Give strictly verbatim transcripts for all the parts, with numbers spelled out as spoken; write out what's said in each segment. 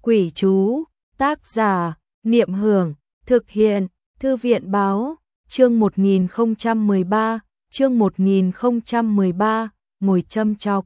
Quỷ chú, tác giả, Niệm Hưởng, thực hiện, Thư viện báo, chương một nghìn không trăm mười ba, chương một nghìn không trăm mười ba, ngồi châm chọc.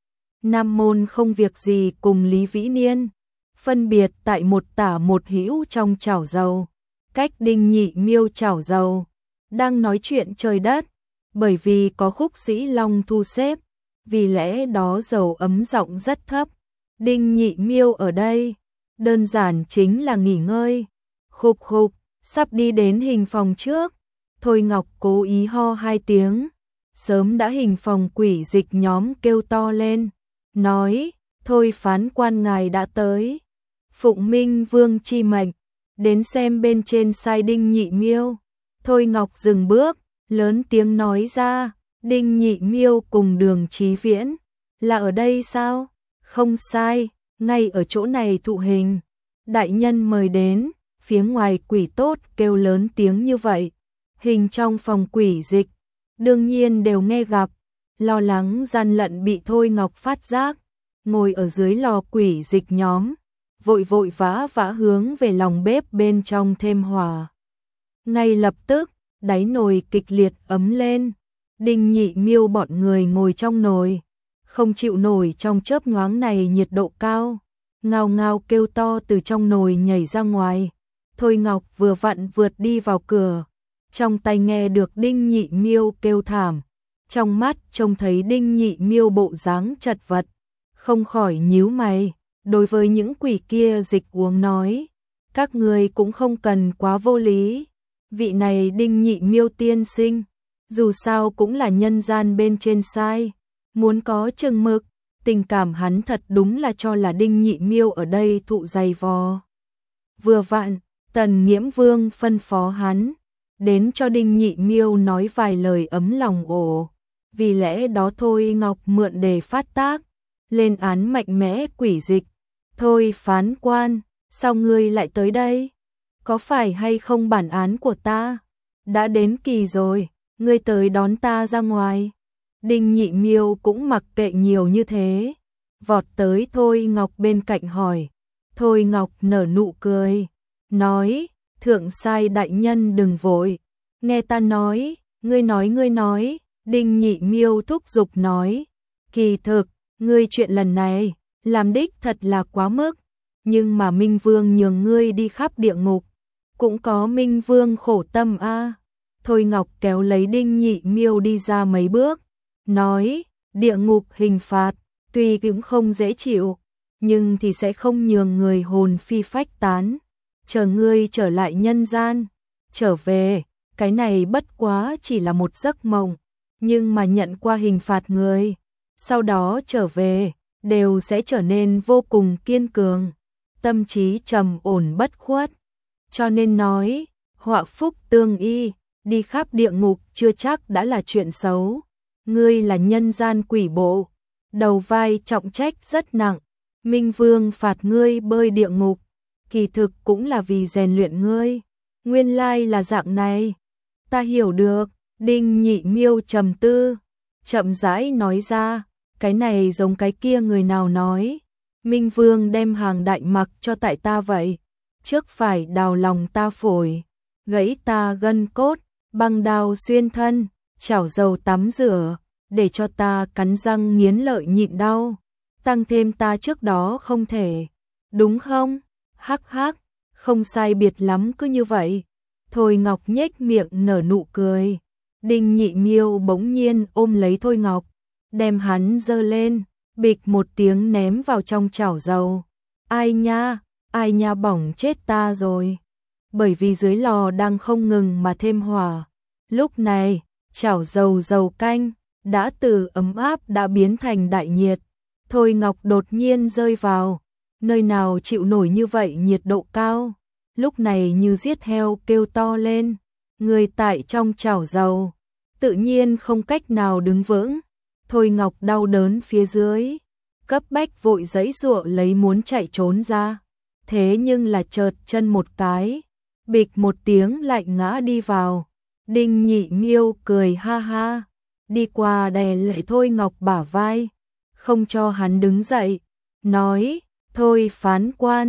Nam môn không việc gì cùng Lý Vĩ Niên, phân biệt tại một tả một hữu trong chảo dầu, cách Đinh Nhị Miêu chảo dầu, đang nói chuyện trời đất, bởi vì có khúc sĩ long thu xếp, vì lẽ đó dầu ấm giọng rất thấp. Đinh Nhị Miêu ở đây, đơn giản chính là nghỉ ngơi. Khục khục, sắp đi đến hình phòng trước. Thôi Ngọc cố ý ho hai tiếng. Sớm đã hình phòng quỷ dịch nhóm kêu to lên. Nói, thôi phán quan ngài đã tới. Phụng Minh Vương chi mệnh, đến xem bên trên sai Đinh Nhị Miêu. Thôi Ngọc dừng bước, lớn tiếng nói ra, Đinh Nhị Miêu cùng Đường Chí Viễn. Là ở đây sao? Không sai, ngay ở chỗ này thụ hình. Đại nhân mời đến, phía ngoài quỷ tốt kêu lớn tiếng như vậy. Hình trong phòng quỷ dịch, đương nhiên đều nghe gặp, lo lắng gian lận bị Thôi Ngọc phát giác, ngồi ở dưới lò quỷ dịch nhóm, vội vội vã vã hướng về lòng bếp bên trong thêm hỏa. Ngay lập tức, đáy nồi kịch liệt ấm lên, Đinh Nhị Miêu bọn người ngồi trong nồi, không chịu nổi trong chớp nhoáng này nhiệt độ cao, ngao ngao kêu to từ trong nồi nhảy ra ngoài. Thôi Ngọc vừa vặn vượt đi vào cửa, trong tay nghe được Đinh Nhị Miêu kêu thảm, trong mắt trông thấy Đinh Nhị Miêu bộ dáng chật vật, không khỏi nhíu mày, đối với những quỷ kia dịch uống nói, các người cũng không cần quá vô lý, vị này Đinh Nhị Miêu tiên sinh, dù sao cũng là nhân gian bên trên sai, muốn có chừng mực, tình cảm hắn thật đúng là cho là Đinh Nhị Miêu ở đây thụ dày vò. Vừa vặn, Tần Nghiễm Vương phân phó hắn, đến cho Đinh Nhị Miêu nói vài lời ấm lòng ổ, vì lẽ đó Thôi Ngọc mượn đề phát tác, lên án mạnh mẽ quỷ dịch. Thôi phán quan, sao ngươi lại tới đây? Có phải hay không bản án của ta? Đã đến kỳ rồi, ngươi tới đón ta ra ngoài. Đinh Nhị Miêu cũng mặc kệ nhiều như thế, vọt tới Thôi Ngọc bên cạnh hỏi. Thôi Ngọc nở nụ cười, nói, thượng sai đại nhân đừng vội, nghe ta nói, ngươi nói ngươi nói. Đinh Nhị Miêu thúc giục nói, kỳ thực, ngươi chuyện lần này, làm đích thật là quá mức, nhưng mà Minh Vương nhường ngươi đi khắp địa ngục, cũng có Minh Vương khổ tâm a. À. Thôi Ngọc kéo lấy Đinh Nhị Miêu đi ra mấy bước, nói, địa ngục hình phạt, tuy cũng không dễ chịu, nhưng thì sẽ không nhường người hồn phi phách tán, chờ ngươi trở lại nhân gian, trở về, cái này bất quá chỉ là một giấc mộng, nhưng mà nhận qua hình phạt người, sau đó trở về, đều sẽ trở nên vô cùng kiên cường, tâm trí trầm ổn bất khuất, cho nên nói, họa phúc tương y, đi khắp địa ngục chưa chắc đã là chuyện xấu, ngươi là nhân gian quỷ bộ, đầu vai trọng trách rất nặng, Minh Vương phạt ngươi bơi địa ngục, kỳ thực cũng là vì rèn luyện ngươi, nguyên lai là dạng này, ta hiểu được. Đinh Nhị Miêu trầm tư, chậm rãi nói ra, cái này giống cái kia người nào nói, Minh Vương đem hàng đại mặc cho tại ta vậy, trước phải đào lòng ta phổi, gãy ta gân cốt, băng đao xuyên thân, chảo dầu tắm rửa, để cho ta cắn răng nghiến lợi nhịn đau, tăng thêm ta trước đó không thể, đúng không? Hắc hắc, không sai biệt lắm cứ như vậy. Thôi Ngọc nhếch miệng nở nụ cười. Đinh Nhị Miêu bỗng nhiên ôm lấy Thôi Ngọc, đem hắn giơ lên, bịch một tiếng ném vào trong chảo dầu. Ai nha, ai nha bỏng chết ta rồi. Bởi vì dưới lò đang không ngừng mà thêm hỏa. Lúc này, chảo dầu dầu canh, đã từ ấm áp đã biến thành đại nhiệt. Thôi Ngọc đột nhiên rơi vào, nơi nào chịu nổi như vậy nhiệt độ cao. Lúc này như giết heo kêu to lên, người tại trong chảo dầu, tự nhiên không cách nào đứng vững. Thôi Ngọc đau đớn phía dưới, cấp bách vội giãy giụa lấy muốn chạy trốn ra. Thế nhưng là chợt chân một cái, bịch một tiếng lại ngã đi vào. Đinh Nhị Miêu cười ha ha, đi qua đè lại Thôi Ngọc bả vai, không cho hắn đứng dậy, nói, thôi phán quan,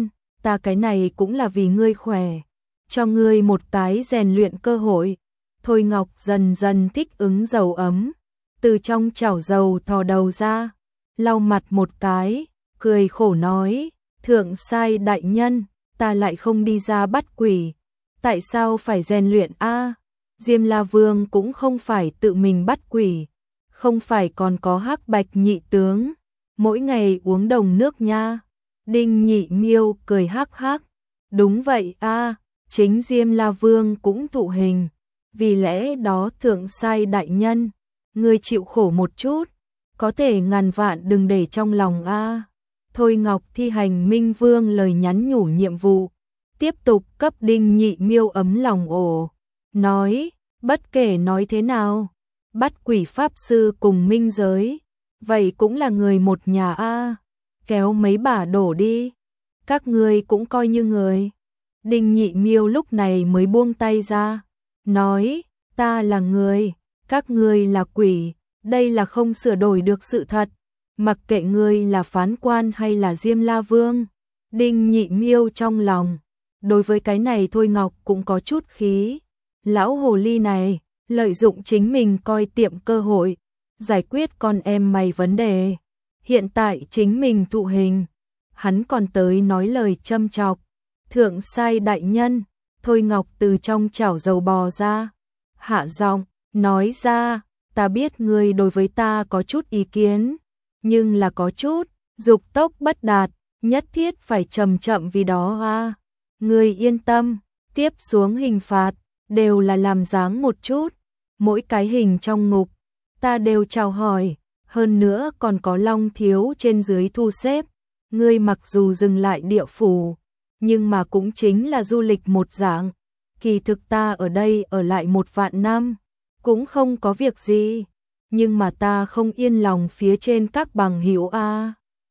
ta cái này cũng là vì ngươi khỏe, cho ngươi một cái rèn luyện cơ hội. Thôi Ngọc dần dần thích ứng dầu ấm, từ trong chảo dầu thò đầu ra, lau mặt một cái, cười khổ nói, thượng sai đại nhân, ta lại không đi ra bắt quỷ, tại sao phải rèn luyện a? Diêm La Vương cũng không phải tự mình bắt quỷ, không phải còn có Hắc Bạch nhị tướng, mỗi ngày uống đồng nước nha. Đinh Nhị Miêu cười hắc hắc, đúng vậy a, chính Diêm La Vương cũng thụ hình, vì lẽ đó thượng sai đại nhân, ngươi chịu khổ một chút, có thể ngàn vạn đừng để trong lòng a. Thôi Ngọc thi hành Minh Vương lời nhắn nhủ nhiệm vụ, tiếp tục cấp Đinh Nhị Miêu ấm lòng ổ, nói, bất kể nói thế nào, bắt quỷ pháp sư cùng minh giới, vậy cũng là người một nhà a, kéo mấy bả đổ đi, các ngươi cũng coi như người. Đinh Nhị Miêu lúc này mới buông tay ra, nói, ta là người, các ngươi là quỷ, đây là không sửa đổi được sự thật, mặc kệ ngươi là phán quan hay là Diêm La Vương. Đinh Nhị Miêu trong lòng, đối với cái này Thôi Ngọc cũng có chút khí, lão hồ ly này, lợi dụng chính mình coi tiệm cơ hội, giải quyết con em mày vấn đề, hiện tại chính mình thụ hình, hắn còn tới nói lời châm chọc, thượng sai đại nhân. Thôi Ngọc từ trong chảo dầu bò ra, hạ giọng, nói ra, ta biết ngươi đối với ta có chút ý kiến, nhưng là có chút, dục tốc bất đạt, nhất thiết phải chậm chậm vì đó a. Ngươi yên tâm, tiếp xuống hình phạt, đều là làm dáng một chút, mỗi cái hình trong ngục, ta đều chào hỏi, hơn nữa còn có long thiếu trên dưới thu xếp, ngươi mặc dù dừng lại địa phủ, nhưng mà cũng chính là du lịch một dạng, kỳ thực ta ở đây ở lại một vạn năm, cũng không có việc gì, nhưng mà ta không yên lòng phía trên các bằng hữu a.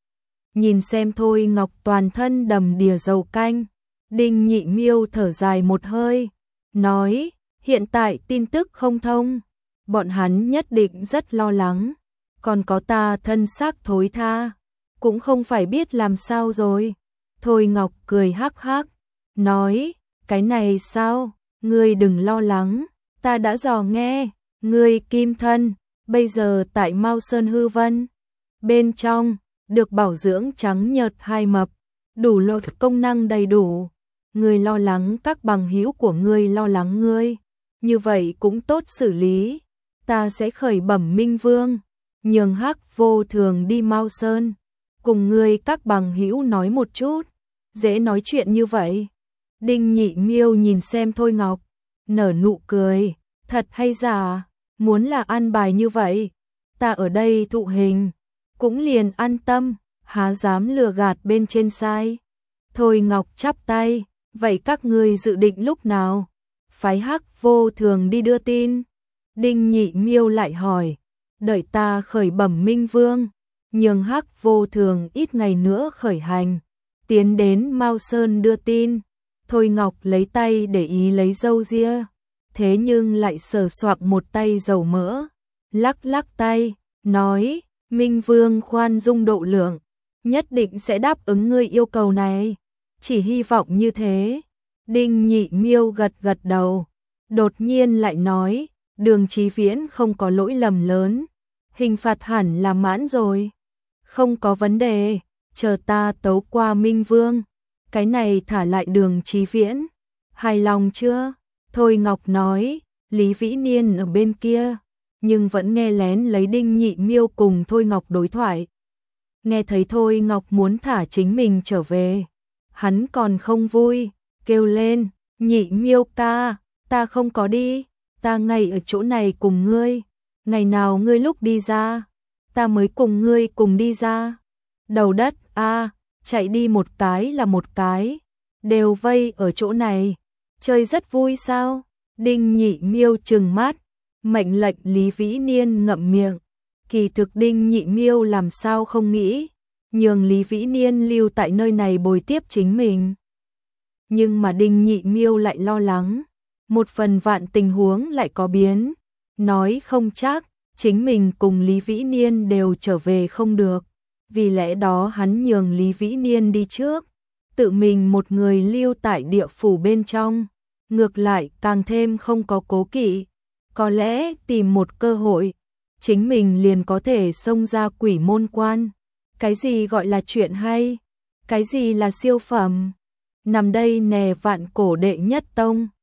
Nhìn xem Thôi Ngọc toàn thân đầm đìa dầu canh, Đinh Nhị Miêu thở dài một hơi, nói, hiện tại tin tức không thông, bọn hắn nhất định rất lo lắng, còn có ta thân xác thối tha, cũng không phải biết làm sao rồi. Thôi Ngọc cười hắc hắc, nói, cái này sao, ngươi đừng lo lắng, ta đã dò nghe, ngươi kim thân, bây giờ tại Mao Sơn Hư Vân, bên trong, được bảo dưỡng trắng nhợt hai mập, đủ lột công năng đầy đủ, ngươi lo lắng các bằng hữu của ngươi lo lắng ngươi, như vậy cũng tốt xử lý, ta sẽ khởi bẩm Minh Vương, nhường Hắc Vô Thường đi Mao Sơn, cùng ngươi các bằng hữu nói một chút, dễ nói chuyện như vậy. Đinh Nhị Miêu nhìn xem Thôi Ngọc, nở nụ cười, thật hay giả, muốn là an bài như vậy, ta ở đây thụ hình, cũng liền an tâm, há dám lừa gạt bên trên sai. Thôi Ngọc chắp tay, vậy các ngươi dự định lúc nào? Phái Hắc Vô Thường đi đưa tin. Đinh Nhị Miêu lại hỏi, đợi ta khởi bẩm Minh Vương, nhường Hắc Vô Thường ít ngày nữa khởi hành, tiến đến Mao Sơn đưa tin. Thôi Ngọc lấy tay để ý lấy râu ria, thế nhưng lại sờ soạc một tay dầu mỡ, lắc lắc tay, nói, Minh Vương khoan dung độ lượng, nhất định sẽ đáp ứng ngươi yêu cầu này, chỉ hy vọng như thế. Đinh Nhị Miêu gật gật đầu, đột nhiên lại nói, Đường Chí Viễn không có lỗi lầm lớn, hình phạt hẳn là mãn rồi, không có vấn đề, chờ ta tấu qua Minh Vương, cái này thả lại Đường Chí Viễn, hài lòng chưa? Thôi Ngọc nói, Lý Vĩ Niên ở bên kia, nhưng vẫn nghe lén lấy Đinh Nhị Miêu cùng Thôi Ngọc đối thoại. Nghe thấy Thôi Ngọc muốn thả chính mình trở về, hắn còn không vui, kêu lên, Nhị Miêu ca, ta không có đi, ta ngay ở chỗ này cùng ngươi, ngày nào ngươi lúc đi ra, ta mới cùng ngươi cùng đi ra. Đầu đất a, chạy đi một cái là một cái, đều vây ở chỗ này, chơi rất vui sao? Đinh Nhị Miêu trừng mắt, mệnh lệnh Lý Vĩ Niên ngậm miệng. Kỳ thực Đinh Nhị Miêu làm sao không nghĩ, nhường Lý Vĩ Niên lưu tại nơi này bồi tiếp chính mình. Nhưng mà Đinh Nhị Miêu lại lo lắng, một phần vạn tình huống lại có biến, nói không chắc, chính mình cùng Lý Vĩ Niên đều trở về không được, vì lẽ đó hắn nhường Lý Vĩ Niên đi trước, tự mình một người lưu tại địa phủ bên trong, ngược lại càng thêm không có cố kỵ, có lẽ tìm một cơ hội, chính mình liền có thể xông ra quỷ môn quan. Cái gì gọi là chuyện hay? Cái gì là siêu phẩm? Nằm đây nè vạn cổ đệ nhất tông.